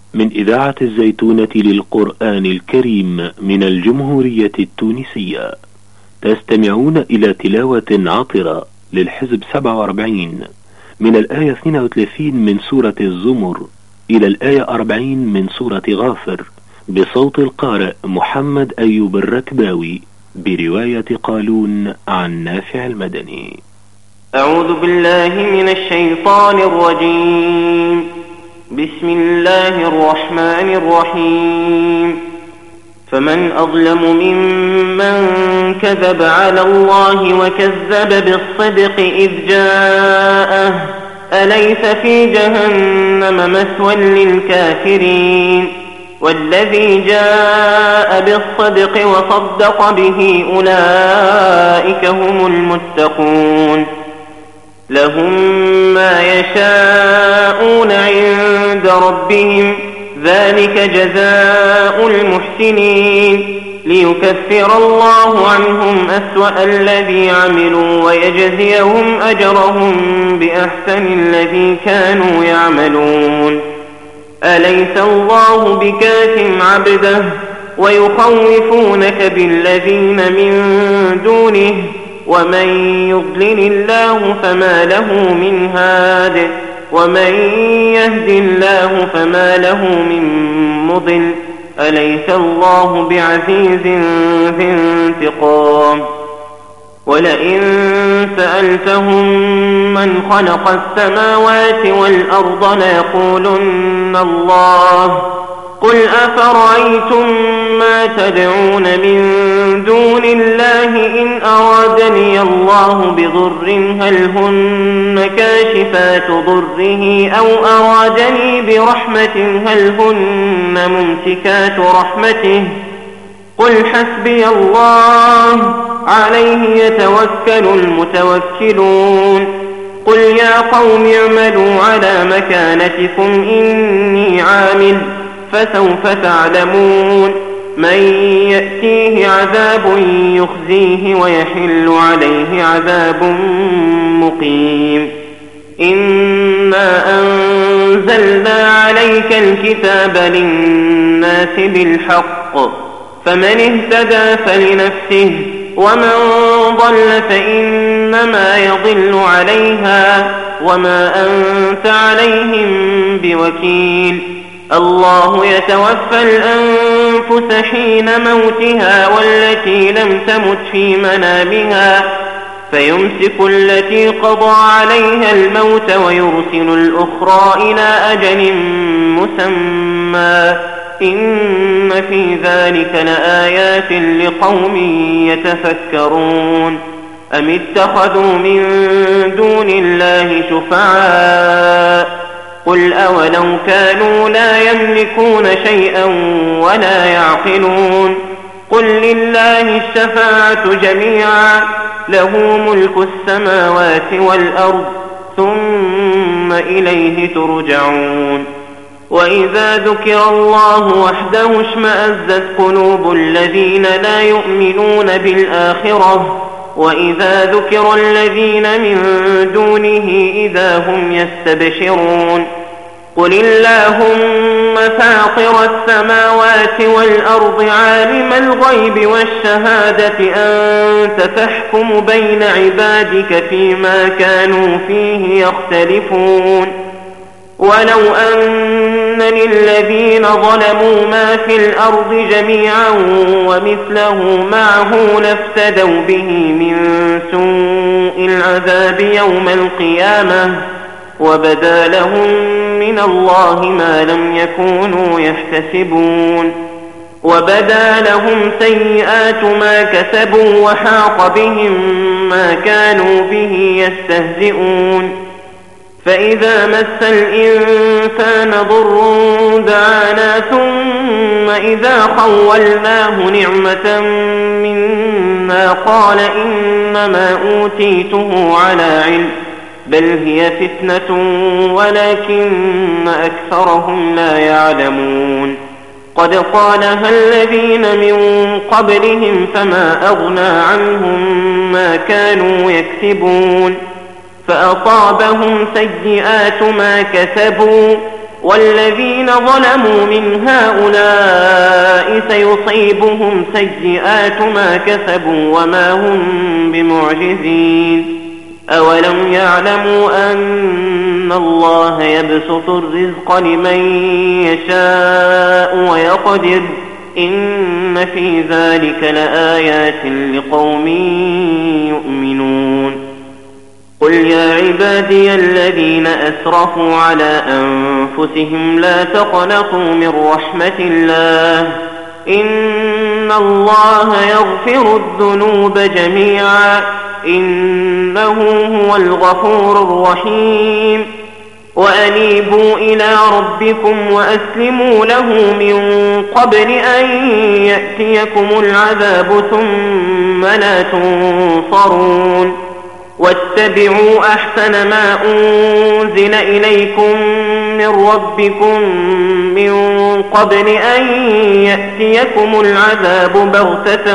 من إذاعة الزيتونة للقرآن الكريم من الجمهورية التونسية. تستمعون إلى تلاوة عطرة للحزب 47 من الآية 32 من سورة الزمر إلى الآية 40 من سورة غافر، بصوت القارئ محمد أيوب الركباوي، برواية قالون عن نافع المدني. أعوذ بالله من الشيطان الرجيم. بسم الله الرحمن الرحيم. فمن أظلم ممن كذب على الله وكذب بالصدق إذ جاءه، أليس في جهنم مثوى للكافرين؟ والذي جاء بالصدق وصدق به أولئك هم المتقون. لهم ما يشاءون عند ربهم، ذلك جزاء المحسنين، ليكفر الله عنهم أسوأ الذي عملوا ويجزيهم أجرهم بأحسن الذي كانوا يعملون. أليس الله بكاف عبده ويخوفونك بالذين من دونه؟ ومن يضلل الله فما له من هاد، ومن يهد الله فما له من مضل. أليس الله بعزيز ذي انتقام؟ ولئن سألتهم من خلق السماوات والأرض ليقولن الله. قل أفرأيتم ما تدعون من دون الله إن أرادني الله بضر هل هن كاشفات ضره أو أرادني برحمة هل هن ممسكات رحمته؟ قل حسبي الله عليه يتوكل المتوكلون. قل يا قوم اعملوا على مكانتكم إني عامل، فسوف تعلمون من يأتيه عذاب يخزيه ويحل عليه عذاب مقيم. إنا أنزلنا عليك الكتاب للناس بالحق، فمن اهتدى فلنفسه، ومن ضل فإنما يضل عليها، وما أنت عليهم بوكيل. الله يتوفى الأنفس حين موتها والتي لم تمت في منامها، فيمسك التي قضى عليها الموت ويرسل الأخرى إلى أجل مسمى. إن في ذلك لآيات لقوم يتفكرون. أم اتخذوا من دون الله شفعاء؟ قل أولو كانوا لا يملكون شيئا ولا يعقلون؟ قل لله الشفاعة جميعا، له ملك السماوات والأرض، ثم إليه ترجعون. وإذا ذكر الله وحده اشمأزت قلوب الذين لا يؤمنون بالآخرة، وإذا ذكر الذين من دونه إذا هم يستبشرون. قل اللهم فاطر السماوات والأرض عالم الغيب والشهادة أنت تحكم بين عبادك فيما كانوا فيه يختلفون. ولو أن للذين ظلموا ما في الأرض جميعا ومثله معه لافتدوا به من سوء العذاب يوم القيامة، وبدا لهم من الله ما لم يكونوا يحتسبون. وبدا لهم سيئات ما كسبوا وحاق بهم ما كانوا به يستهزئون. فإذا مس الإنسان ضر دعانا ثم إذا خولناه نعمة منا قال إنما أوتيته على علم، بل هي فتنة ولكن أكثرهم لا يعلمون. قد قالها الذين من قبلهم فما أغنى عنهم ما كانوا يكسبون، فأصابهم سيئات ما كسبوا والذين ظلموا من هؤلاء سيصيبهم سيئات ما كسبوا وما هم بمعجزين. أولم يعلموا أن الله يبسط الرزق لمن يشاء ويقدر إن في ذلك لآيات لقوم يؤمنون. قل يا عبادي الذين أسرفوا على أنفسهم لا تقنطوا من رحمة الله إن الله يغفر الذنوب جميعا إنه هو الغفور الرحيم. وأنيبوا إلى ربكم وأسلموا له من قبل أن يأتيكم العذاب ثم لا تنصرون. واتبعوا أحسن ما أنزل إليكم من ربكم من قبل أن يأتيكم العذاب بغتة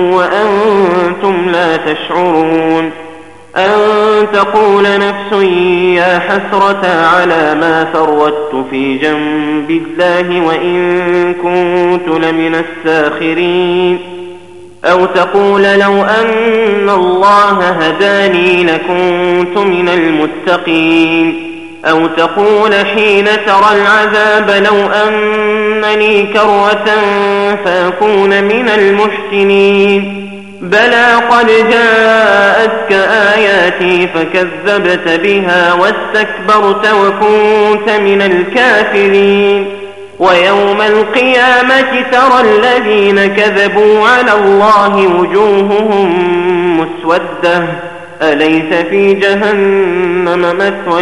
وأنتم لا تشعرون. أن تقول نفس يا حسرة على ما فرطت في جنب الله وإن كنت لمن الساخرين. أو تقول لو أن الله هداني لكنت من المتقين. أو تقول حين ترى العذاب لو أنني كرة فأكون من المحسنين. بلى قد جاءتك آياتي فكذبت بها واستكبرت وكنت من الكافرين. ويوم القيامة ترى الذين كذبوا على الله وجوههم مسودة أليس في جهنم مثوى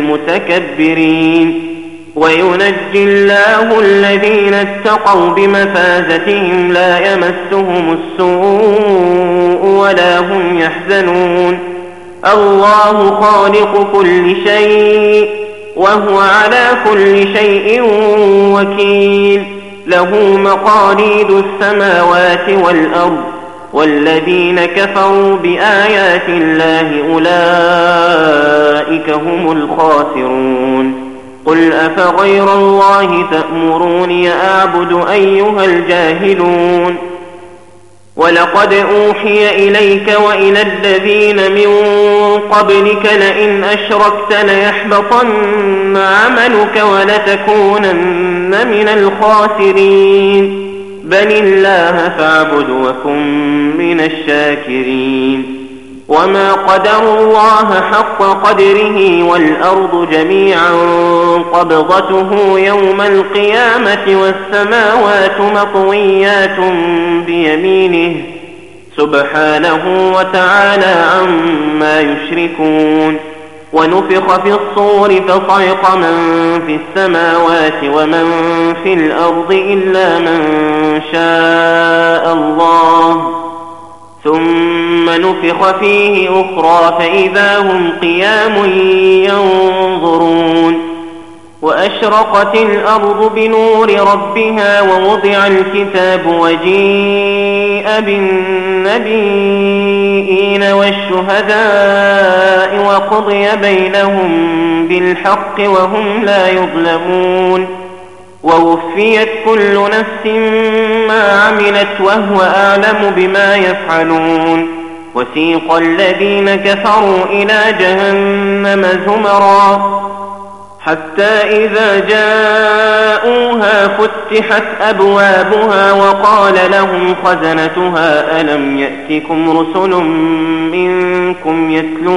للمتكبرين. وينجي الله الذين اتقوا بمفازتهم لا يمسهم السوء ولا هم يحزنون. الله خالق كل شيء وهو على كل شيء وكيل. له مقاليد السماوات والأرض والذين كفروا بآيات الله أولئك هم الخاسرون. قل أفغير الله تأمروني أعبد أيها الجاهلون. ولقد أوحي إليك وإلى الذين من قبلك لئن أشركت ليحبطن عملك ولتكونن من الخاسرين. بل الله فاعبد وكن من الشاكرين. وما قدروا الله حق قدره والأرض جميعا قبضته يوم القيامة والسماوات مطويات بيمينه سبحانه وتعالى عما يشركون. ونفخ في الصور فصعق من في السماوات ومن في الأرض إلا من شاء الله ثم نفخ فيه أخرى فإذا هم قيام ينظرون. وأشرقت الأرض بنور ربها ووضع الكتاب وجيء بالنبيين والشهداء وقضي بينهم بالحق وهم لا يظلمون. ووفيت كل نفس ما عملت وهو أعلم بما يفعلون. وسيق الذين كفروا إلى جهنم زمرا حتى إذا جاءوها فتحت أبوابها وقال لهم خزنتها ألم يأتكم رسل منكم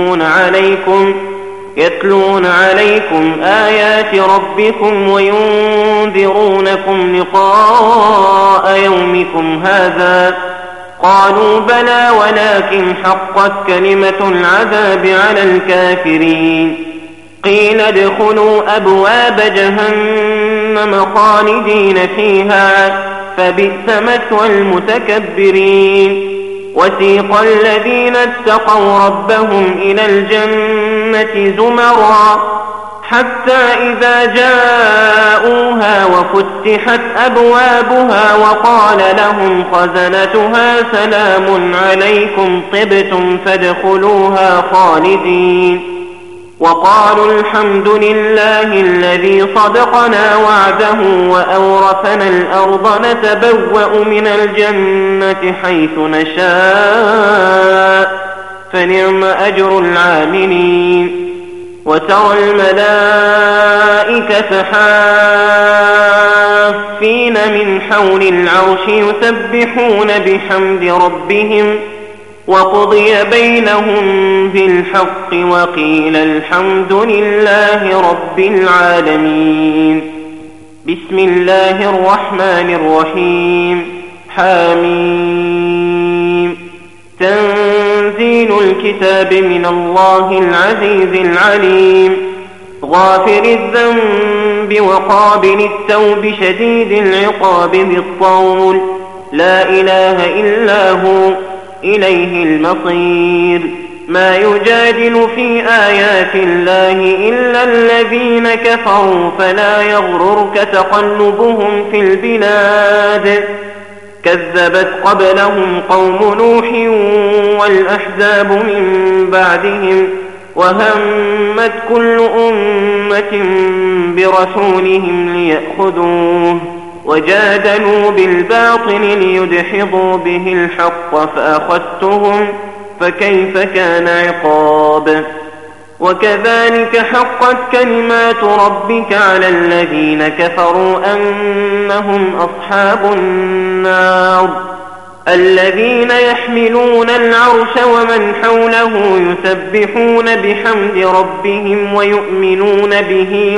يتلون عليكم آيات ربكم وينذرونكم لقاء يومكم هذا. قالوا بلى ولكن حقت كلمة العذاب على الكافرين. قيل ادخلوا أبواب جهنم خالدين فيها فبئس مثوى المتكبرين. وسيق الذين اتقوا ربهم إلى الجنة زمرا حتى إذا جاءوها وفتحت أبوابها وقال لهم خزنتها سلام عليكم طبتم فادخلوها خالدين. وقالوا الحمد لله الذي صدقنا وعده وأورثنا الأرض نتبوأ من الجنة حيث نشاء فنعم أجر العاملين وترى الملائكة حافين من حول العرش يسبحون بحمد ربهم وقضي بينهم بالحق وقيل الحمد لله رب العالمين. بسم الله الرحمن الرحيم. حميم. تنزيل الكتاب من الله العزيز العليم غافر الذنب وقابل التوب شديد العقاب بالطول لا إله إلا هو إليه المصير. ما يجادل في آيات الله إلا الذين كفروا فلا يغررك تقلبهم في البلاد كذبت قبلهم قوم نوح والأحزاب من بعدهم وهمت كل أمة برسولهم ليأخذوه وجادلوا بالباطل ليدحضوا به الحق فأخذتهم فكيف كان عقاب. وكذلك حقت كلمات ربك على الذين كفروا أنهم أصحاب النار الذين يحملون العرش ومن حوله يسبحون بحمد ربهم ويؤمنون به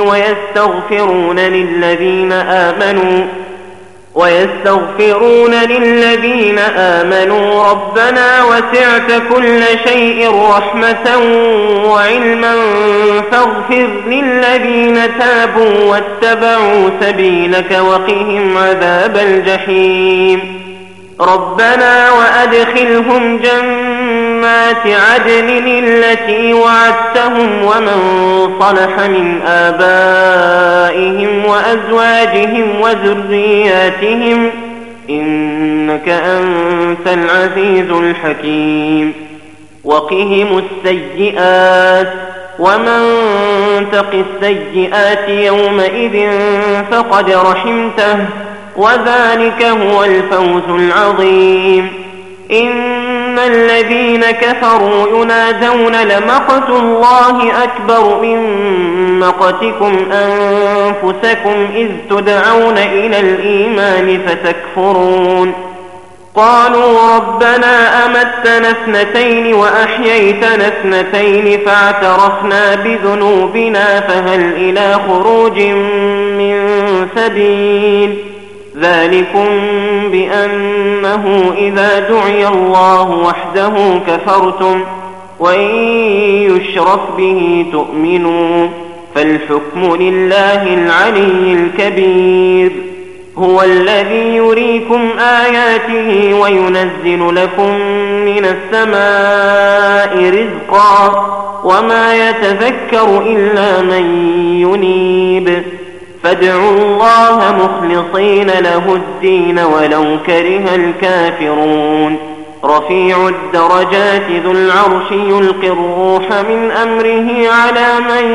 ويستغفرون للذين آمنوا ربنا وسعت كل شيء رحمة وعلما فاغفر للذين تابوا واتبعوا سبيلك وقهم عذاب الجحيم. ربنا وأدخلهم جنات عدن التي وعدتهم ومن صلح من آبائهم وأزواجهم وذرياتهم إنك أنت العزيز الحكيم. وقهم السيئات ومن تق السيئات يومئذ فقد رحمته وذلك هو الفوز العظيم. إن الذين كفروا ينادون لمقت الله أكبر من مقتكم أنفسكم إذ تدعون إلى الإيمان فتكفرون. قالوا ربنا أمتنا اثنتين وأحييتنا اثنتين فاعترفنا بذنوبنا فهل إلى خروج من سبيل. ذلكم بأنه إذا دعي الله وحده كفرتم وإن يشرك به تؤمنوا فالحكم لله العلي الكبير. هو الذي يريكم آياته وينزل لكم من السماء رزقا وما يتذكر إلا من ينيب. فادعوا الله مخلصين له الدين ولو كره الكافرون. رفيع الدرجات ذو العرش يلقي الروح من أمره على من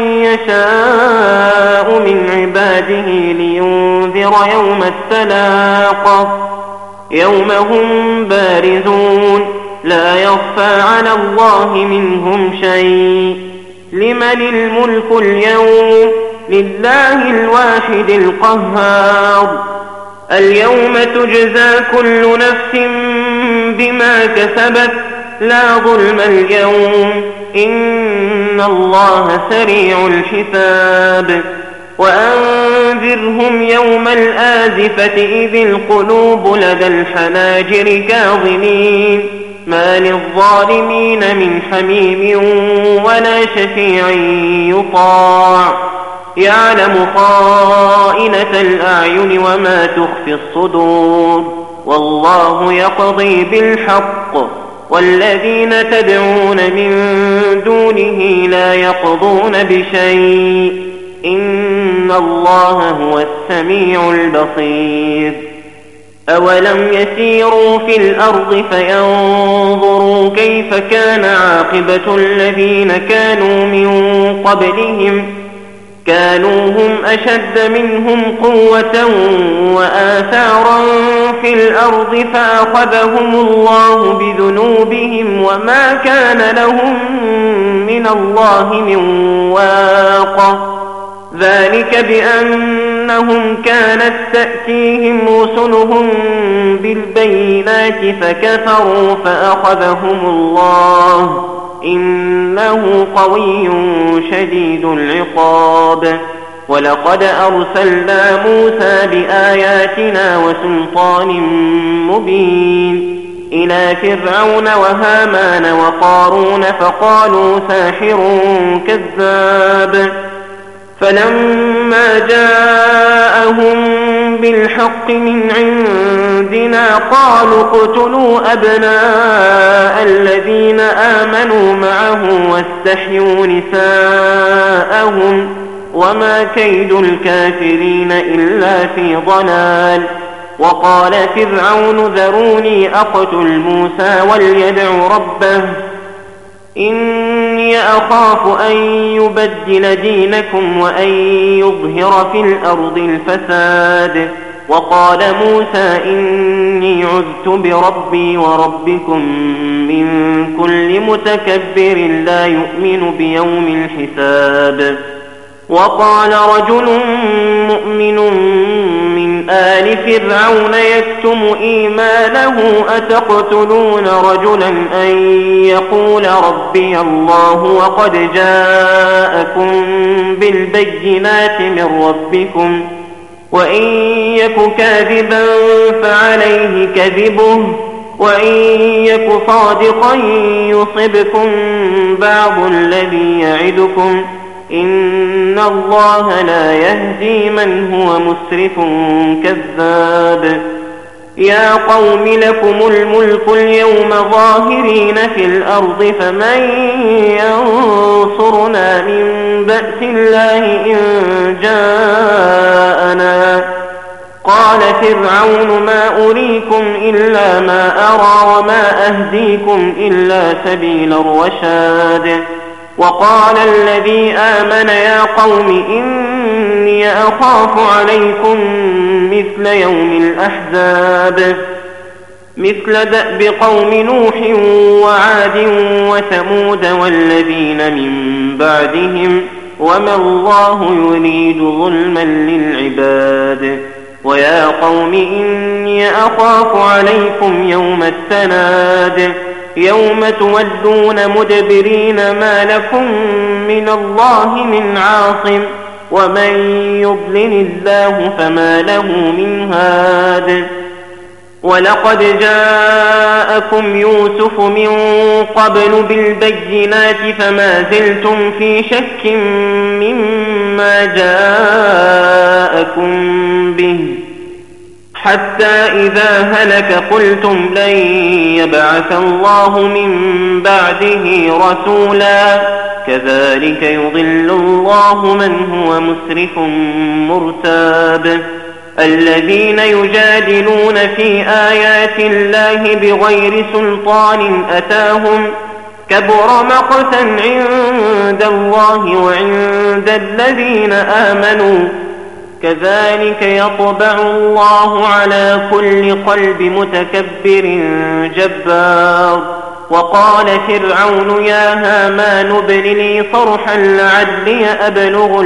يشاء من عباده لينذر يوم التلاق يوم هم بارزون لا يخفى على الله منهم شيء. لمن الملك اليوم؟ لله الواحد القهار. اليوم تجزى كل نفس بما كسبت لا ظلم اليوم إن الله سريع الحساب. وأنذرهم يوم الآزفة إذ القلوب لدى الحناجر كاظمين ما للظالمين من حميم ولا شفيع يطاع. يعلم خائنة الأعين وما تخفي الصدور والله يقضي بالحق والذين تدعون من دونه لا يقضون بشيء إن الله هو السميع البصير. أولم يسيروا في الأرض فينظروا كيف كان عاقبة الذين كانوا من قبلهم كانوا هم أشد منهم قوة وآثارا في الأرض فأخذهم الله بذنوبهم وما كان لهم من الله من واق ذلك بأنهم كانت تأتيهم رسلهم بالبينات فكفروا فأخذهم الله إنه قوي شديد العقاب ولقد أرسلنا موسى بآياتنا وسلطان مبين إلى فرعون وهامان وقارون فقالوا ساحر كذاب فلما جاءهم بالحق من عندنا قالوا اقتلوا أبناء الذين آمنوا معه واستحيوا نساءهم وما كيد الكافرين إلا في ضلال وقال فرعون ذروني أقتل موسى وليدع ربه إني أخاف أن يبدل دينكم وأن يظهر في الأرض الفساد وقال موسى إني عذت بربي وربكم من كل متكبر لا يؤمن بيوم الحساب وقال رجل مؤمن من آل فرعون يكتم إيمانه أتقتلون رجلا أن يقول ربي الله وقد جاءكم بالبينات من ربكم وإن يك كاذبا فعليه كذبه وإن يك صادقا يصبكم بعض الذي يعدكم إن الله لا يهدي من هو مسرف كذاب يا قوم لكم الملك اليوم ظاهرين في الأرض فمن ينصرنا من بأس الله إن جاءنا قال فرعون ما أريكم إلا ما أرى وما أهديكم إلا سبيل الرشاد وقال الذي آمن يا قوم إني أخاف عليكم مثل يوم الأحزاب مثل دأب قوم نوح وعاد وثمود والذين من بعدهم وما الله يريد ظلما للعباد ويا قوم إني أخاف عليكم يوم التناد يوم تولون مدبرين ما لكم من الله من عاصم ومن يضلل الله فما له من هاد ولقد جاءكم يوسف من قبل بالبينات فما زلتم في شك مما جاءكم به حتى إذا هلك قلتم لن يبعث الله من بعده رسولا كذلك يضل الله من هو مسرف مرتاب الذين يجادلون في آيات الله بغير سلطان أتاهم كبر مقتا عند الله وعند الذين آمنوا كذلك يطبع الله على كل قلب متكبر جبار وقال فرعون يا هامان ابن لي صرحا لعلي أبلغ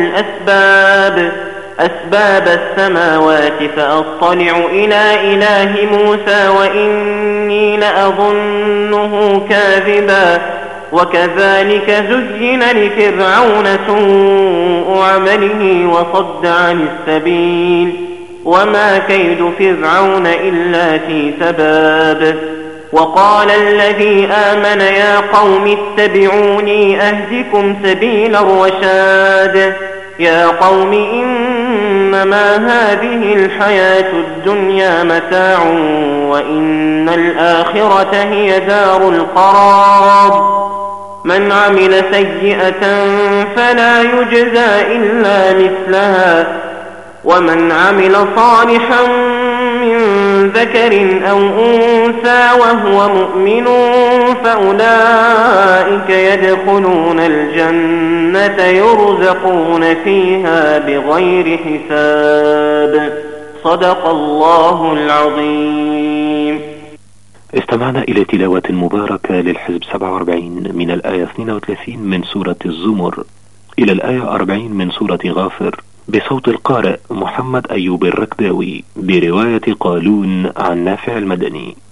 أسباب السماوات فأطلع إلى إله موسى وإني لأظنه كاذبا وكذلك زين لفرعون سوء عمله وصد عن السبيل وما كيد فرعون إلا في تباب وقال الذي آمن يا قوم اتبعوني أهدكم سبيل الرشاد يا قوم إنما هذه الحياة الدنيا متاع وإن الآخرة هي دار القرار من عمل سيئة فلا يجزى إلا مثلها ومن عمل صالحا من ذكر أو أنثى وهو مؤمن فأولئك يدخلون الجنة يرزقون فيها بغير حساب. صدق الله العظيم. استمعنا إلى تلاوة مباركة للحزب 47 من الآية 32 من سورة الزمر إلى الآية 40 من سورة غافر بصوت القارئ محمد أيوب الركداوي برواية قالون عن نافع المدني.